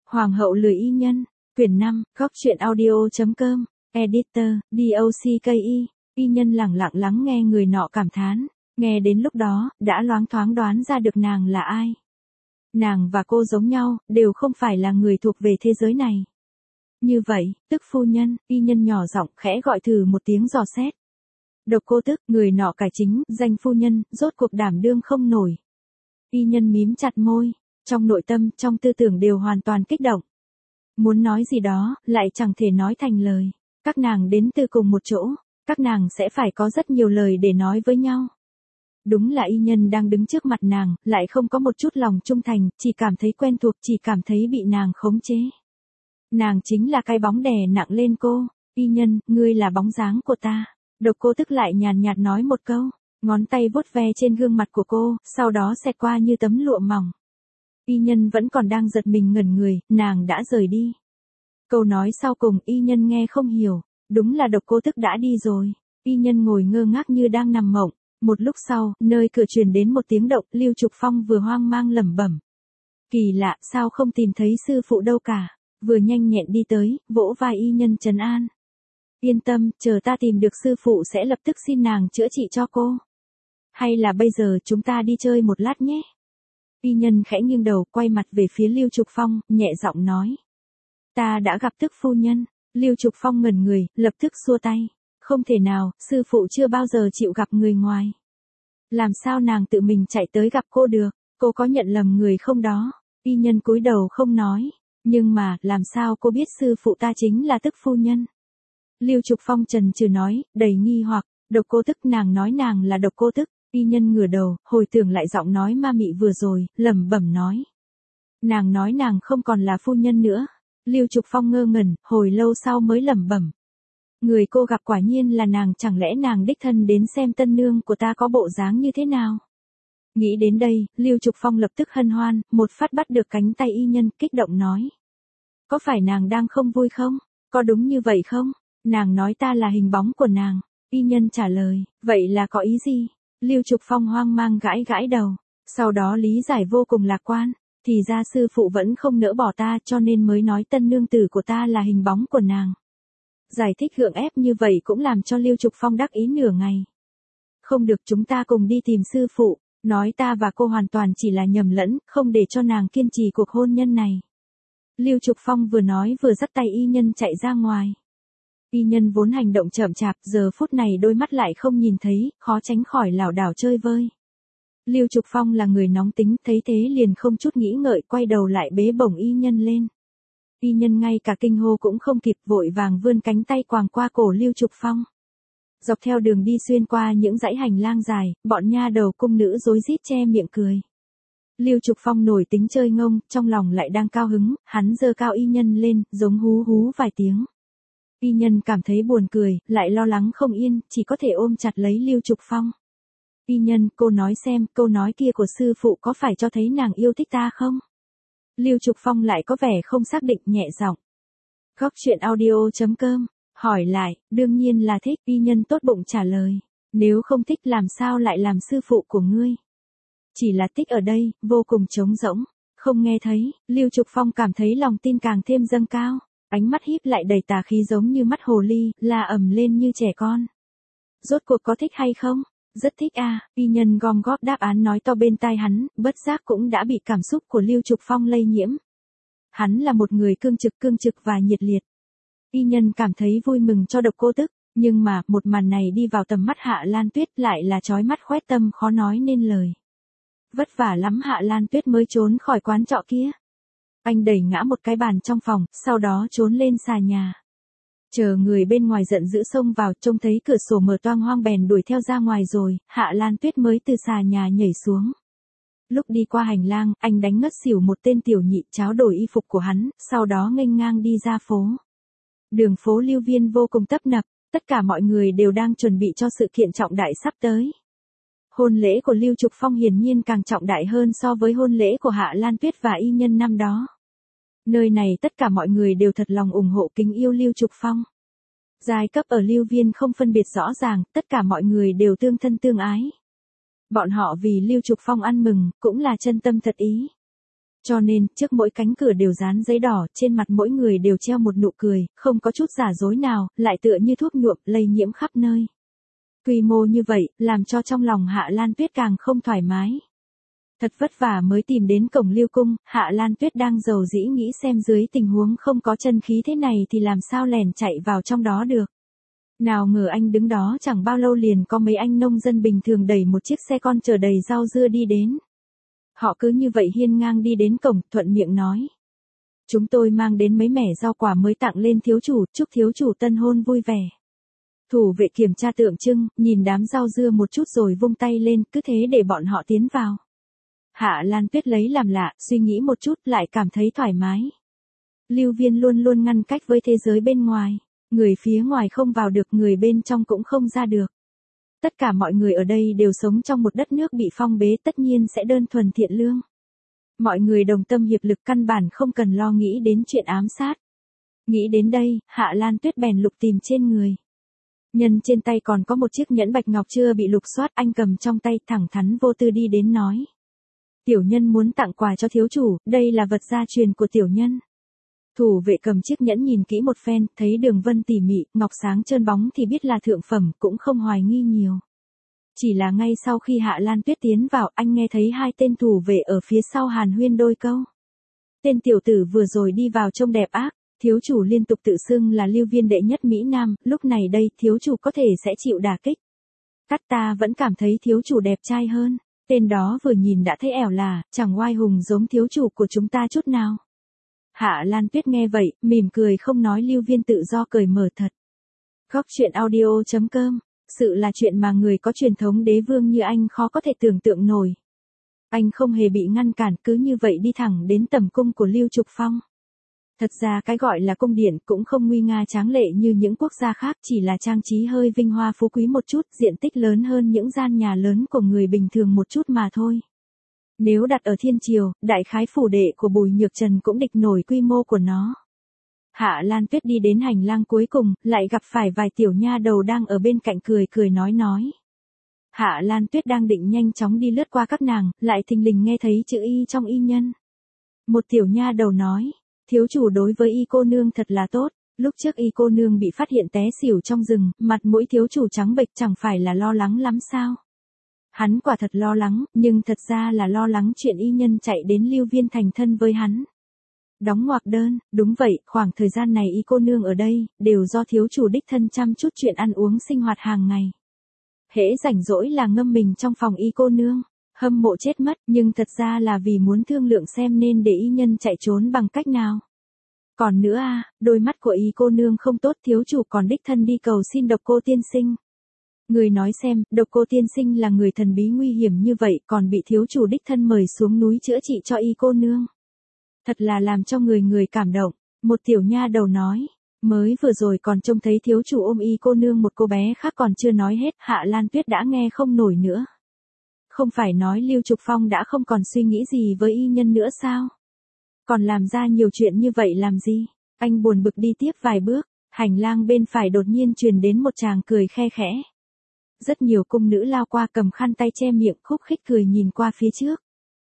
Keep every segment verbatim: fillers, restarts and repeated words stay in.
Hoàng hậu lười y nhân, quyển năm, góc truyện audio.com, editor, docky, y nhân lẳng lặng lắng nghe người nọ cảm thán, nghe đến lúc đó, đã loáng thoáng đoán ra được nàng là ai. Nàng và cô giống nhau, đều không phải là người thuộc về thế giới này. Như vậy, tức phu nhân, y nhân nhỏ giọng khẽ gọi thử một tiếng dò xét. Độc Cô Tức, người nọ cải chính, danh phu nhân, rốt cuộc đảm đương không nổi. Y nhân mím chặt môi, trong nội tâm, trong tư tưởng đều hoàn toàn kích động. Muốn nói gì đó, lại chẳng thể nói thành lời. Các nàng đến từ cùng một chỗ, các nàng sẽ phải có rất nhiều lời để nói với nhau. Đúng là y nhân đang đứng trước mặt nàng, lại không có một chút lòng trung thành, chỉ cảm thấy quen thuộc, chỉ cảm thấy bị nàng khống chế. Nàng chính là cái bóng đè nặng lên cô. Y nhân, ngươi là bóng dáng của ta. Độc Cô Tức lại nhàn nhạt nói một câu, ngón tay vuốt ve trên gương mặt của cô, sau đó xẹt qua như tấm lụa mỏng. Y nhân vẫn còn đang giật mình ngẩn người, nàng đã rời đi. Câu nói sau cùng y nhân nghe không hiểu, đúng là Độc Cô Tức đã đi rồi. Y nhân ngồi ngơ ngác như đang nằm mộng. Một lúc sau, nơi cửa truyền đến một tiếng động, Lưu Trục Phong vừa hoang mang lẩm bẩm. Kỳ lạ, sao không tìm thấy sư phụ đâu cả, vừa nhanh nhẹn đi tới, vỗ vai y nhân trấn an. Yên tâm, chờ ta tìm được sư phụ sẽ lập tức xin nàng chữa trị cho cô. Hay là bây giờ chúng ta đi chơi một lát nhé. Y nhân khẽ nghiêng đầu, quay mặt về phía Lưu Trục Phong, nhẹ giọng nói. Ta đã gặp tức phu nhân. Lưu Trục Phong ngẩn người, lập tức xua tay. Không thể nào, sư phụ chưa bao giờ chịu gặp người ngoài. Làm sao nàng tự mình chạy tới gặp cô được, cô có nhận lầm người không đó? Y nhân cúi đầu không nói. Nhưng mà, làm sao cô biết sư phụ ta chính là tức phu nhân? Lưu Trục Phong trần trừ nói, đầy nghi hoặc, Độc Cô Tức, nàng nói nàng là Độc Cô Tức. Y nhân ngửa đầu, hồi tưởng lại giọng nói ma mị vừa rồi, lẩm bẩm nói. Nàng nói nàng không còn là phu nhân nữa. Lưu Trục Phong ngơ ngẩn, hồi lâu sau mới lẩm bẩm. Người cô gặp quả nhiên là nàng, chẳng lẽ nàng đích thân đến xem tân nương của ta có bộ dáng như thế nào? Nghĩ đến đây, Lưu Trục Phong lập tức hân hoan, một phát bắt được cánh tay y nhân, kích động nói. Có phải nàng đang không vui không? Có đúng như vậy không? Nàng nói ta là hình bóng của nàng. Y nhân trả lời, vậy là có ý gì? Lưu Trục Phong hoang mang gãi gãi đầu, sau đó lý giải vô cùng lạc quan, thì ra sư phụ vẫn không nỡ bỏ ta cho nên mới nói tân nương tử của ta là hình bóng của nàng. Giải thích gượng ép như vậy cũng làm cho Lưu Trục Phong đắc ý nửa ngày. Không được, chúng ta cùng đi tìm sư phụ, nói ta và cô hoàn toàn chỉ là nhầm lẫn, không để cho nàng kiên trì cuộc hôn nhân này. Lưu Trục Phong vừa nói vừa dắt tay y nhân chạy ra ngoài. Y nhân vốn hành động chậm chạp, giờ phút này đôi mắt lại không nhìn thấy, khó tránh khỏi lảo đảo chơi vơi. Lưu Trục Phong là người nóng tính, thấy thế liền không chút nghĩ ngợi, quay đầu lại bế bổng y nhân lên. Y nhân ngay cả kinh hô cũng không kịp, vội vàng vươn cánh tay quàng qua cổ Lưu Trục Phong. Dọc theo đường đi xuyên qua những dãy hành lang dài, bọn nha đầu cung nữ rối rít che miệng cười. Lưu Trục Phong nổi tính chơi ngông, trong lòng lại đang cao hứng, hắn giơ cao y nhân lên, giống hú hú vài tiếng. Y nhân cảm thấy buồn cười, lại lo lắng không yên, chỉ có thể ôm chặt lấy Lưu Trục Phong. Y nhân, cô nói xem, câu nói kia của sư phụ có phải cho thấy nàng yêu thích ta không? Lưu Trục Phong lại có vẻ không xác định, nhẹ giọng. Góc truyện audio.com, hỏi lại, đương nhiên là thích. Y nhân tốt bụng trả lời, nếu không thích làm sao lại làm sư phụ của ngươi? Chỉ là thích ở đây, vô cùng trống rỗng, không nghe thấy. Lưu Trục Phong cảm thấy lòng tin càng thêm dâng cao, ánh mắt híp lại đầy tà khí giống như mắt hồ ly, la ầm lên như trẻ con. Rốt cuộc có thích hay không? Rất thích à, y nhân gom góp đáp án nói to bên tai hắn, bất giác cũng đã bị cảm xúc của Lưu Trục Phong lây nhiễm. Hắn là một người cương trực cương trực và nhiệt liệt. Y nhân cảm thấy vui mừng cho Độc Cô Tức, nhưng mà, một màn này đi vào tầm mắt Hạ Lan Tuyết lại là chói mắt khoét tâm khó nói nên lời. Vất vả lắm Hạ Lan Tuyết mới trốn khỏi quán trọ kia. Anh đẩy ngã một cái bàn trong phòng, sau đó trốn lên xà nhà. Chờ người bên ngoài giận dữ xông vào, trông thấy cửa sổ mở toang hoang bèn đuổi theo ra ngoài rồi, Hạ Lan Tuyết mới từ xà nhà nhảy xuống. Lúc đi qua hành lang, anh đánh ngất xỉu một tên tiểu nhị, tráo đổi y phục của hắn, sau đó nghênh ngang đi ra phố. Đường phố Lưu Viên vô cùng tấp nập, tất cả mọi người đều đang chuẩn bị cho sự kiện trọng đại sắp tới. Hôn lễ của Lưu Trục Phong hiển nhiên càng trọng đại hơn so với hôn lễ của Hạ Lan Tuyết và y nhân năm đó. Nơi này tất cả mọi người đều thật lòng ủng hộ kính yêu Lưu Trục Phong. Giai cấp ở Lưu Viên không phân biệt rõ ràng, tất cả mọi người đều tương thân tương ái. Bọn họ vì Lưu Trục Phong ăn mừng, cũng là chân tâm thật ý. Cho nên, trước mỗi cánh cửa đều dán giấy đỏ, trên mặt mỗi người đều treo một nụ cười, không có chút giả dối nào, lại tựa như thuốc nhuộm, lây nhiễm khắp nơi. Quy mô như vậy, làm cho trong lòng Hạ Lan Tuyết càng không thoải mái. Thật vất vả mới tìm đến cổng Lưu Cung, Hạ Lan Tuyết đang dầu dĩ nghĩ xem dưới tình huống không có chân khí thế này thì làm sao lèn chạy vào trong đó được. Nào ngờ anh đứng đó chẳng bao lâu liền có mấy anh nông dân bình thường đẩy một chiếc xe con chở đầy rau dưa đi đến. Họ cứ như vậy hiên ngang đi đến cổng, thuận miệng nói. Chúng tôi mang đến mấy mẻ rau quả mới tặng lên thiếu chủ, chúc thiếu chủ tân hôn vui vẻ. Thủ vệ kiểm tra tượng trưng, nhìn đám rau dưa một chút rồi vung tay lên, cứ thế để bọn họ tiến vào. Hạ Lan Tuyết lấy làm lạ, suy nghĩ một chút lại cảm thấy thoải mái. Lưu Viên luôn luôn ngăn cách với thế giới bên ngoài. Người phía ngoài không vào được, người bên trong cũng không ra được. Tất cả mọi người ở đây đều sống trong một đất nước bị phong bế, tất nhiên sẽ đơn thuần thiện lương. Mọi người đồng tâm hiệp lực, căn bản không cần lo nghĩ đến chuyện ám sát. Nghĩ đến đây, Hạ Lan Tuyết bèn lục tìm trên người. Nhân trên tay còn có một chiếc nhẫn bạch ngọc chưa bị lục soát, anh cầm trong tay thẳng thắn vô tư đi đến nói. Tiểu nhân muốn tặng quà cho thiếu chủ, đây là vật gia truyền của tiểu nhân. Thủ vệ cầm chiếc nhẫn nhìn kỹ một phen, thấy đường vân tỉ mỉ, ngọc sáng trơn bóng thì biết là thượng phẩm, cũng không hoài nghi nhiều. Chỉ là ngay sau khi Hạ Lan Tuyết tiến vào, anh nghe thấy hai tên thủ vệ ở phía sau hàn huyên đôi câu. Tên tiểu tử vừa rồi đi vào trông đẹp ác, thiếu chủ liên tục tự xưng là Lưu Viên đệ nhất Mỹ Nam, lúc này đây thiếu chủ có thể sẽ chịu đả kích. Cắt ta vẫn cảm thấy thiếu chủ đẹp trai hơn, tên đó vừa nhìn đã thấy ẻo là, chẳng oai hùng giống thiếu chủ của chúng ta chút nào. Hạ Lan Tuyết nghe vậy, mỉm cười không nói. Lưu Viên tự do cởi mở thật. Góc truyện audio chấm com, sự là chuyện mà người có truyền thống đế vương như anh khó có thể tưởng tượng nổi. Anh không hề bị ngăn cản, cứ như vậy đi thẳng đến tầm cung của Lưu Trục Phong. Thật ra cái gọi là cung điện cũng không nguy nga tráng lệ như những quốc gia khác, chỉ là trang trí hơi vinh hoa phú quý một chút, diện tích lớn hơn những gian nhà lớn của người bình thường một chút mà thôi. Nếu đặt ở thiên triều, đại khái phủ đệ của Bùi Nhược Trần cũng địch nổi quy mô của nó. Hạ Lan Tuyết đi đến hành lang cuối cùng, lại gặp phải vài tiểu nha đầu đang ở bên cạnh cười cười nói nói. Hạ Lan Tuyết đang định nhanh chóng đi lướt qua các nàng, lại thình lình nghe thấy chữ y trong y nhân. Một tiểu nha đầu nói, thiếu chủ đối với y cô nương thật là tốt, lúc trước y cô nương bị phát hiện té xỉu trong rừng, mặt mũi thiếu chủ trắng bệch chẳng phải là lo lắng lắm sao? Hắn quả thật lo lắng, nhưng thật ra là lo lắng chuyện y nhân chạy đến Lưu Viên thành thân với hắn. Đóng ngoặc đơn, đúng vậy, khoảng thời gian này y cô nương ở đây, đều do thiếu chủ đích thân chăm chút chuyện ăn uống sinh hoạt hàng ngày. Hễ rảnh rỗi là ngâm mình trong phòng y cô nương, hâm mộ chết mất, nhưng thật ra là vì muốn thương lượng xem nên để y nhân chạy trốn bằng cách nào. Còn nữa à, đôi mắt của y cô nương không tốt, thiếu chủ còn đích thân đi cầu xin Độc Cô tiên sinh. Người nói xem, Độc Cô tiên sinh là người thần bí nguy hiểm như vậy, còn bị thiếu chủ đích thân mời xuống núi chữa trị cho y cô nương. Thật là làm cho người người cảm động. Một tiểu nha đầu nói, mới vừa rồi còn trông thấy thiếu chủ ôm y cô nương một cô bé khác còn chưa nói hết, Hạ Lan Tuyết đã nghe không nổi nữa. Không phải nói Lưu Trục Phong đã không còn suy nghĩ gì với y nhân nữa sao? Còn làm ra nhiều chuyện như vậy làm gì? Anh buồn bực đi tiếp vài bước, hành lang bên phải đột nhiên truyền đến một tràng cười khe khẽ. Rất nhiều cung nữ lao qua cầm khăn tay che miệng khúc khích cười nhìn qua phía trước.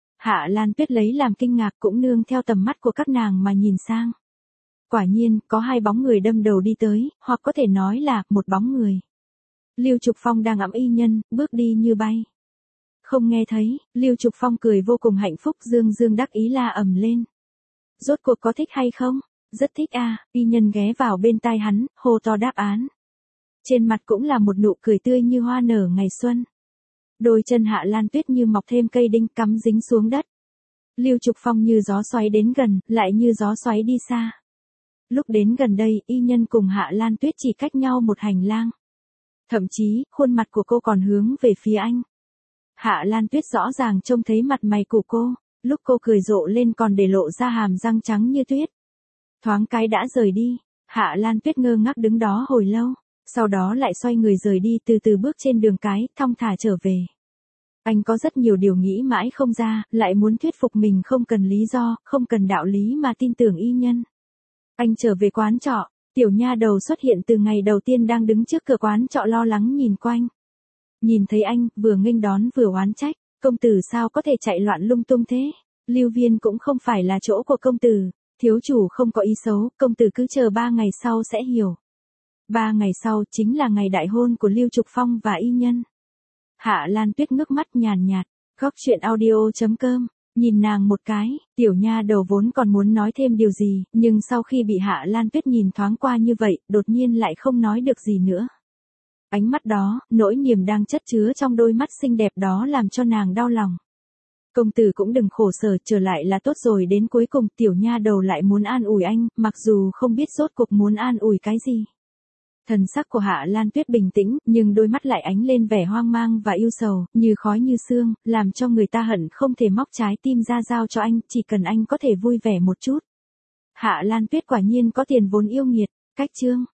Hạ Lan Tuyết lấy làm kinh ngạc cũng nương theo tầm mắt của các nàng mà nhìn sang. Quả nhiên, có hai bóng người đâm đầu đi tới, hoặc có thể nói là, một bóng người. Lưu Trục Phong đang ẵm y nhân, bước đi như bay. Không nghe thấy, Lưu Trục Phong cười vô cùng hạnh phúc, dương dương đắc ý la ầm lên. Rốt cuộc có thích hay không? Rất thích à, y nhân ghé vào bên tai hắn, hô to đáp án. Trên mặt cũng là một nụ cười tươi như hoa nở ngày xuân. Đôi chân Hạ Lan Tuyết như mọc thêm cây đinh cắm dính xuống đất. Lưu Trục Phong như gió xoáy đến gần, lại như gió xoáy đi xa. Lúc đến gần đây, y nhân cùng Hạ Lan Tuyết chỉ cách nhau một hành lang. Thậm chí, khuôn mặt của cô còn hướng về phía anh. Hạ Lan Tuyết rõ ràng trông thấy mặt mày của cô, lúc cô cười rộ lên còn để lộ ra hàm răng trắng như tuyết. Thoáng cái đã rời đi, Hạ Lan Tuyết ngơ ngác đứng đó hồi lâu, sau đó lại xoay người rời đi, từ từ bước trên đường cái, thong thả trở về. Anh có rất nhiều điều nghĩ mãi không ra, lại muốn thuyết phục mình không cần lý do, không cần đạo lý mà tin tưởng y nhân. Anh trở về quán trọ, tiểu nha đầu xuất hiện từ ngày đầu tiên đang đứng trước cửa quán trọ lo lắng nhìn quanh. Nhìn thấy anh, vừa nghênh đón vừa oán trách, công tử sao có thể chạy loạn lung tung thế? Lưu Viên cũng không phải là chỗ của công tử, thiếu chủ không có ý xấu, công tử cứ chờ ba ngày sau sẽ hiểu. Ba ngày sau chính là ngày đại hôn của Lưu Trục Phong và y nhân. Hạ Lan Tuyết ngước mắt nhàn nhạt, góc chuyện audio chấm com, nhìn nàng một cái, tiểu nha đầu vốn còn muốn nói thêm điều gì, nhưng sau khi bị Hạ Lan Tuyết nhìn thoáng qua như vậy, đột nhiên lại không nói được gì nữa. Ánh mắt đó, nỗi niềm đang chất chứa trong đôi mắt xinh đẹp đó làm cho nàng đau lòng. Công tử cũng đừng khổ sở, trở lại là tốt rồi, đến cuối cùng tiểu nha đầu lại muốn an ủi anh, mặc dù không biết rốt cuộc muốn an ủi cái gì. Thần sắc của Hạ Lan Tuyết bình tĩnh, nhưng đôi mắt lại ánh lên vẻ hoang mang và yêu sầu, như khói như sương, làm cho người ta hận không thể móc trái tim ra giao cho anh, chỉ cần anh có thể vui vẻ một chút. Hạ Lan Tuyết quả nhiên có tiền vốn yêu nghiệt, cách chương.